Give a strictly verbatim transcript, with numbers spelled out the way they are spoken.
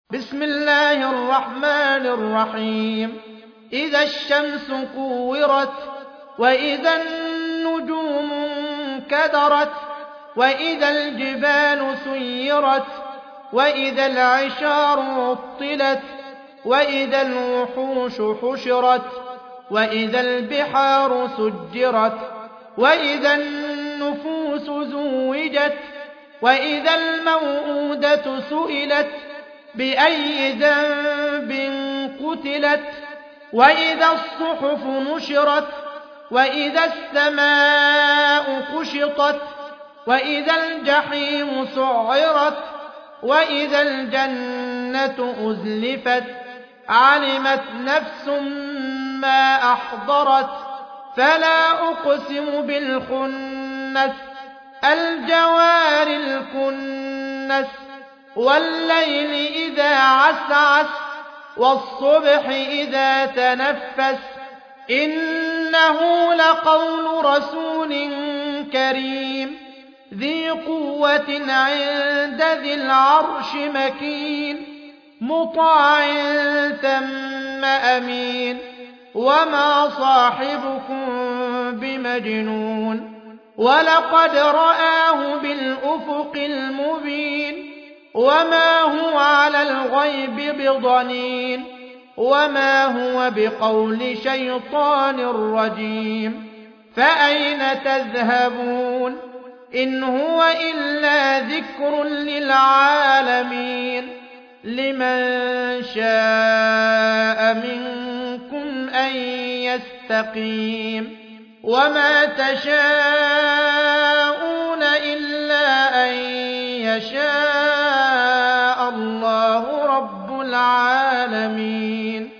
بسم الله الرحمن الرحيم إذا الشمس كورت وإذا النجوم انكدرت وإذا الجبال سيرت وإذا العشار عطلت وإذا الوحوش حشرت وإذا البحار سجرت وإذا النفوس زوجت وإذا الموءودة سئلت بأي ذنب قتلت وإذا الصحف نشرت وإذا السماء كشطت وإذا الجحيم سعرت وإذا الجنة أزلفت علمت نفس ما أحضرت فلا أقسم بالخنس الجوار الكنس والليل إذا عسعس والصبح إذا تنفس إنه لقول رسول كريم ذي قوة عند ذي العرش مكين مطاع ثم أمين وما صاحبكم بمجنون ولقد رآه بالأفق المبين وما هو على الغيب بضنين وما هو بقول شيطان رجيم فأين تذهبون إن هو إلا ذكر للعالمين لمن شاء منكم أن يستقيم وما تشاءون إلا أن يشاء الله رب العالمين